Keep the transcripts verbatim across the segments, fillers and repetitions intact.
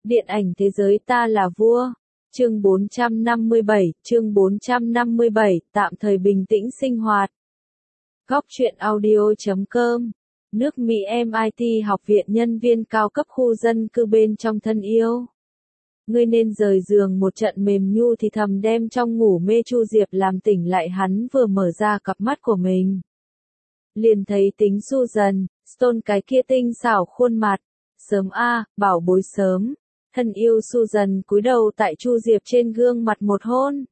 Điện ảnh thế giới ta là vua. Chương bốn trăm năm mươi bảy, chương bốn trăm năm mươi bảy, tạm thời bình tĩnh sinh hoạt. Góc truyện audio chấm com. Nước Mỹ em i tê học viện nhân viên cao cấp khu dân cư bên trong thân yêu. Ngươi nên rời giường một trận mềm nhu thì thầm đem trong ngủ mê Chu Diệp làm tỉnh lại hắn vừa mở ra cặp mắt của mình. Liền thấy tính Susan, Stone cái kia tinh xảo khuôn mặt. Sớm a, bảo bối sớm. Thân yêu Susan cúi đầu tại Chu Diệp trên gương mặt một hôn.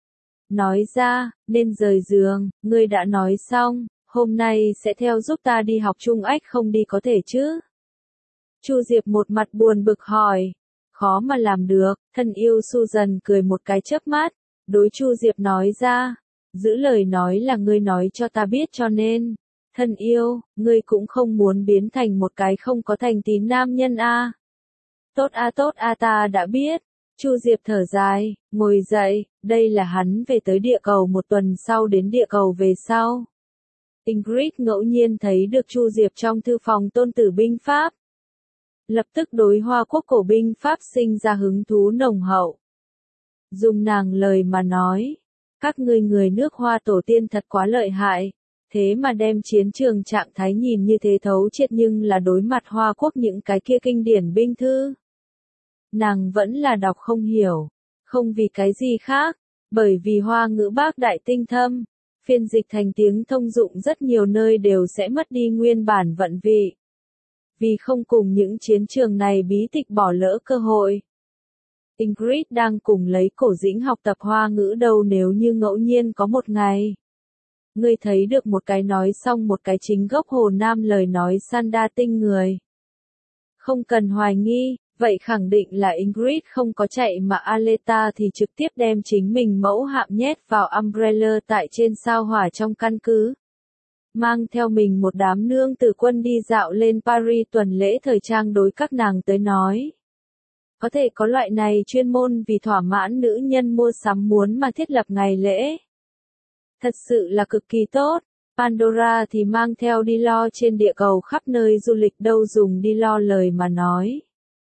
Nói ra, nên rời giường, ngươi đã nói xong, hôm nay sẽ theo giúp ta đi học Trung Ách không đi có thể chứ? Chu Diệp một mặt buồn bực hỏi. Khó mà làm được, thân yêu Susan cười một cái chớp mắt, đối Chu Diệp nói ra. Giữ lời nói là ngươi nói cho ta biết cho nên. Thân yêu, ngươi cũng không muốn biến thành một cái không có thành tín nam nhân a. À. Tốt a à, tốt a à, ta đã biết. Chu Diệp thở dài, ngồi dậy, đây là hắn về tới địa cầu một tuần sau đến địa cầu về sau. Ingrid ngẫu nhiên thấy được Chu Diệp trong thư phòng tôn tử binh Pháp. Lập tức đối Hoa Quốc cổ binh Pháp sinh ra hứng thú nồng hậu. Dùng nàng lời mà nói, các ngươi người nước Hoa tổ tiên thật quá lợi hại. Thế mà đem chiến trường trạng thái nhìn như thế thấu triệt nhưng là đối mặt Hoa Quốc những cái kia kinh điển binh thư. Nàng vẫn là đọc không hiểu, không vì cái gì khác, bởi vì Hoa ngữ bác đại tinh thâm, phiên dịch thành tiếng thông dụng rất nhiều nơi đều sẽ mất đi nguyên bản vận vị. Vì không cùng những chiến trường này bí tịch bỏ lỡ cơ hội. Ingrid đang cùng lấy Cổ Dĩnh học tập Hoa ngữ đâu nếu như ngẫu nhiên có một ngày. Ngươi thấy được một cái nói xong một cái chính gốc Hồ Nam lời nói Sanda tinh người. Không cần hoài nghi, vậy khẳng định là Ingrid không có chạy mà Aleta thì trực tiếp đem chính mình mẫu hạm nhét vào Umbrella tại trên sao hỏa trong căn cứ. Mang theo mình một đám nương tử quân đi dạo lên Paris tuần lễ thời trang đối các nàng tới nói. Có thể có loại này chuyên môn vì thỏa mãn nữ nhân mua sắm muốn mà thiết lập ngày lễ. Thật sự là cực kỳ tốt, Pandora thì mang theo đi lo trên địa cầu khắp nơi du lịch đâu dùng đi lo lời mà nói.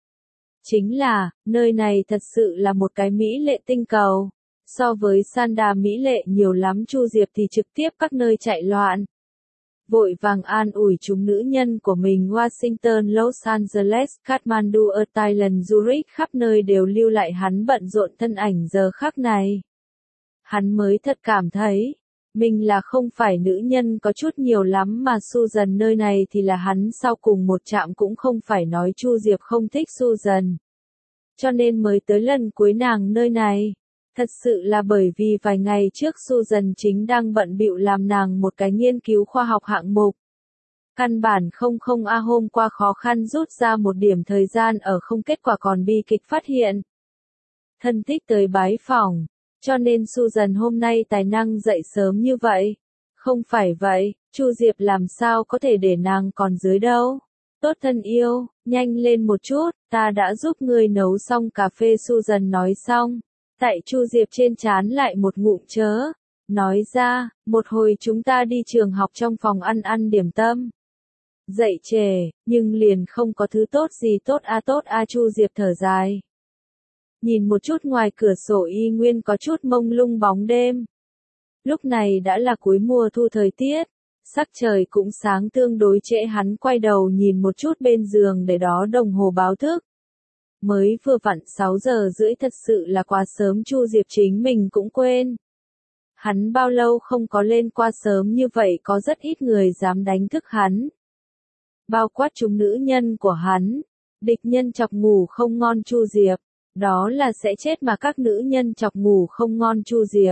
Chính là, nơi này thật sự là một cái mỹ lệ tinh cầu, so với Sanda mỹ lệ nhiều lắm Chu Diệp thì trực tiếp các nơi chạy loạn. Vội vàng an ủi chúng nữ nhân của mình Washington, Los Angeles, Kathmandu, Thailand, Zurich khắp nơi đều lưu lại hắn bận rộn thân ảnh giờ khắc này. Hắn mới thật cảm thấy. Mình là không phải nữ nhân có chút nhiều lắm mà Susan nơi này thì là hắn sau cùng một chạm cũng không phải nói Chu Diệp không thích Susan. Cho nên mới tới lần cuối nàng nơi này. Thật sự là bởi vì vài ngày trước Susan chính đang bận bịu làm nàng một cái nghiên cứu khoa học hạng mục. Căn bản không không a hôm qua khó khăn rút ra một điểm thời gian ở không kết quả còn bi kịch phát hiện. Thân thích tới bái phỏng. Cho nên Susan hôm nay tài năng dậy sớm như vậy. Không phải vậy, Chu Diệp làm sao có thể để nàng còn dưới đâu. Tốt thân yêu, nhanh lên một chút, ta đã giúp ngươi nấu xong cà phê Susan nói xong. Tại Chu Diệp trên trán lại một ngụm chớ. Nói ra, một hồi chúng ta đi trường học trong phòng ăn ăn điểm tâm. Dậy trễ, nhưng liền không có thứ tốt gì tốt a tốt a Chu Diệp thở dài. Nhìn một chút ngoài cửa sổ y nguyên có chút mông lung bóng đêm. Lúc này đã là cuối mùa thu thời tiết, sắc trời cũng sáng tương đối trễ hắn quay đầu nhìn một chút bên giường để đó đồng hồ báo thức. Mới vừa vặn sáu giờ rưỡi thật sự là quá sớm Chu Diệp chính mình cũng quên. Hắn bao lâu không có lên qua sớm như vậy có rất ít người dám đánh thức hắn. Bao quát chúng nữ nhân của hắn, địch nhân chọc ngủ không ngon Chu Diệp. Đó là sẽ chết mà các nữ nhân chọc ngủ không ngon Chu Diệp.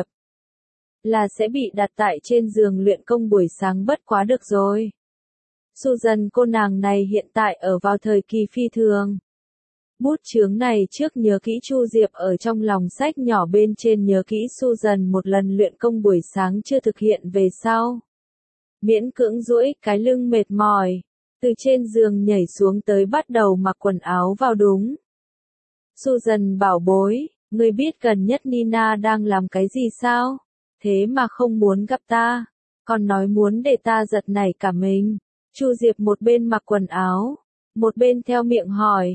Là sẽ bị đặt tại trên giường luyện công buổi sáng bất quá được rồi. Susan cô nàng này hiện tại ở vào thời kỳ phi thường. Bút chướng này trước nhớ kỹ Chu Diệp ở trong lòng sách nhỏ bên trên nhớ kỹ Susan một lần luyện công buổi sáng chưa thực hiện về sau. Miễn cưỡng duỗi cái lưng mệt mỏi. Từ trên giường nhảy xuống tới bắt đầu mặc quần áo vào đúng. Susan bảo bối, ngươi biết gần nhất Nina đang làm cái gì sao? Thế mà không muốn gặp ta, còn nói muốn để ta giật nảy cả mình. Chu Diệp một bên mặc quần áo, một bên theo miệng hỏi,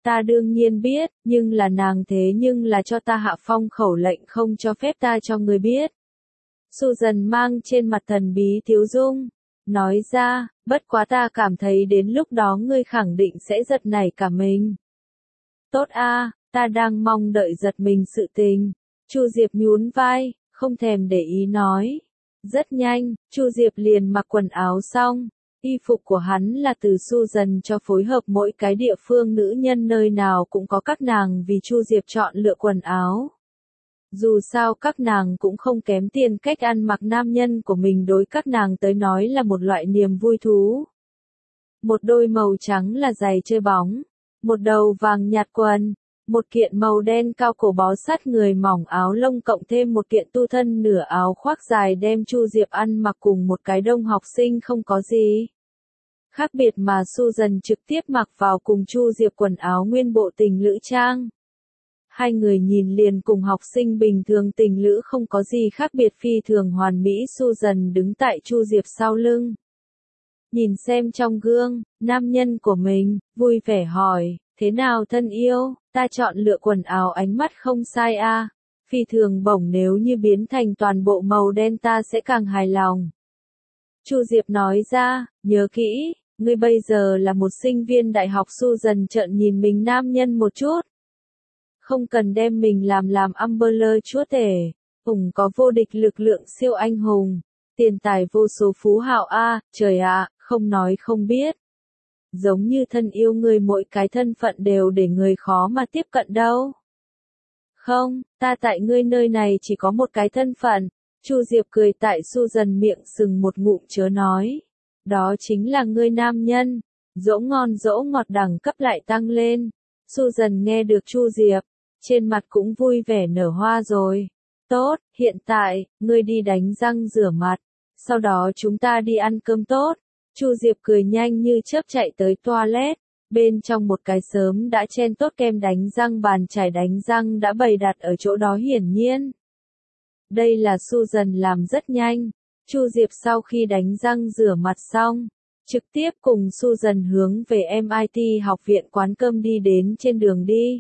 Ta đương nhiên biết, nhưng là nàng thế nhưng là cho ta hạ phong khẩu lệnh không cho phép ta cho người biết. Susan mang trên mặt thần bí thiếu dung, nói ra, bất quá ta cảm thấy đến lúc đó ngươi khẳng định sẽ giật nảy cả mình. Tốt a, ta đang mong đợi giật mình sự tình. Chu Diệp nhún vai, không thèm để ý nói. Rất nhanh, Chu Diệp liền mặc quần áo xong. Y phục của hắn là từ Susan cho phối hợp, mỗi cái địa phương nữ nhân nơi nào cũng có các nàng vì Chu Diệp chọn lựa quần áo. Dù sao các nàng cũng không kém tiền, cách ăn mặc nam nhân của mình đối các nàng tới nói là một loại niềm vui thú. Một đôi màu trắng là giày chơi bóng, một đầu vàng nhạt quần, một kiện màu đen cao cổ bó sát người mỏng áo lông cộng thêm một kiện tu thân nửa áo khoác dài đem Chu Diệp ăn mặc cùng một cái đông học sinh không có gì khác biệt, mà Susan trực tiếp mặc vào cùng Chu Diệp quần áo nguyên bộ tình lữ trang. Hai người nhìn liền cùng học sinh bình thường tình lữ không có gì khác biệt, phi thường hoàn mỹ. Susan đứng tại Chu Diệp sau lưng, nhìn xem trong gương, nam nhân của mình, vui vẻ hỏi, thế nào thân yêu, ta chọn lựa quần áo ánh mắt không sai a, à? Phi thường bổng, nếu như biến thành toàn bộ màu đen ta sẽ càng hài lòng. Chu Diệp nói ra, nhớ kỹ, ngươi bây giờ là một sinh viên đại học. Susan trợn nhìn mình nam nhân một chút. Không cần đem mình làm làm Umbrella chúa tể, hùng có vô địch lực lượng siêu anh hùng, tiền tài vô số phú hào a, à, trời ạ, à, không nói không biết. Giống như thân yêu người mỗi cái thân phận đều để người khó mà tiếp cận đâu. Không, ta tại ngươi nơi này chỉ có một cái thân phận. Chu Diệp cười tại Susan miệng sừng một ngụm chớ nói. Đó chính là ngươi nam nhân. Dỗ ngon dỗ ngọt đẳng cấp lại tăng lên. Susan nghe được Chu Diệp, trên mặt cũng vui vẻ nở hoa rồi. Tốt, hiện tại, ngươi đi đánh răng rửa mặt. Sau đó chúng ta đi ăn cơm tốt. Chu Diệp cười nhanh như chớp chạy tới toilet. Bên trong một cái sớm đã chen tốt kem đánh răng, bàn chải đánh răng đã bày đặt ở chỗ đó hiển nhiên. Đây là Susan làm rất nhanh. Chu Diệp sau khi đánh răng rửa mặt xong, trực tiếp cùng Susan hướng về em i tê học viện quán cơm đi đến. Trên đường đi,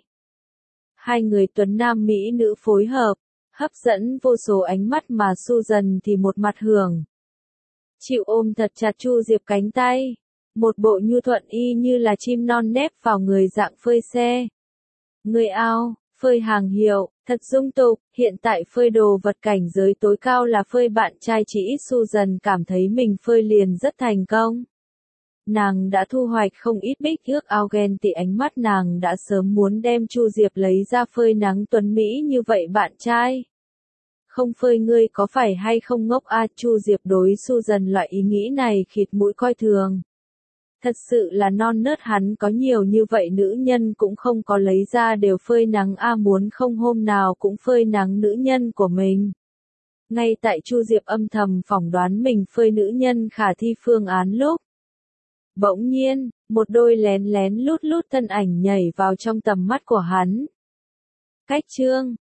hai người tuấn nam mỹ nữ phối hợp, hấp dẫn vô số ánh mắt, mà Susan thì một mặt hưởng chịu ôm thật chặt Chu Diệp cánh tay, một bộ nhu thuận y như là chim non nép vào người dạng phơi xe. Người ao, phơi hàng hiệu, thật dung tục, hiện tại phơi đồ vật cảnh giới tối cao là phơi bạn trai, chỉ ít Susan cảm thấy mình phơi liền rất thành công. Nàng đã thu hoạch không ít bích ước ao ghen tị, ánh mắt nàng đã sớm muốn đem Chu Diệp lấy ra phơi nắng tuấn Mỹ như vậy bạn trai. Không phơi ngươi có phải hay không ngốc a? À, Chu Diệp đối Susan loại ý nghĩ này khịt mũi coi thường. Thật sự là non nớt, hắn có nhiều như vậy nữ nhân cũng không có lấy ra đều phơi nắng a, à, muốn không hôm nào cũng phơi nắng nữ nhân của mình. Ngay tại Chu Diệp âm thầm phỏng đoán mình phơi nữ nhân khả thi phương án lúc, bỗng nhiên, một đôi lén lén lút lút thân ảnh nhảy vào trong tầm mắt của hắn. Cách chương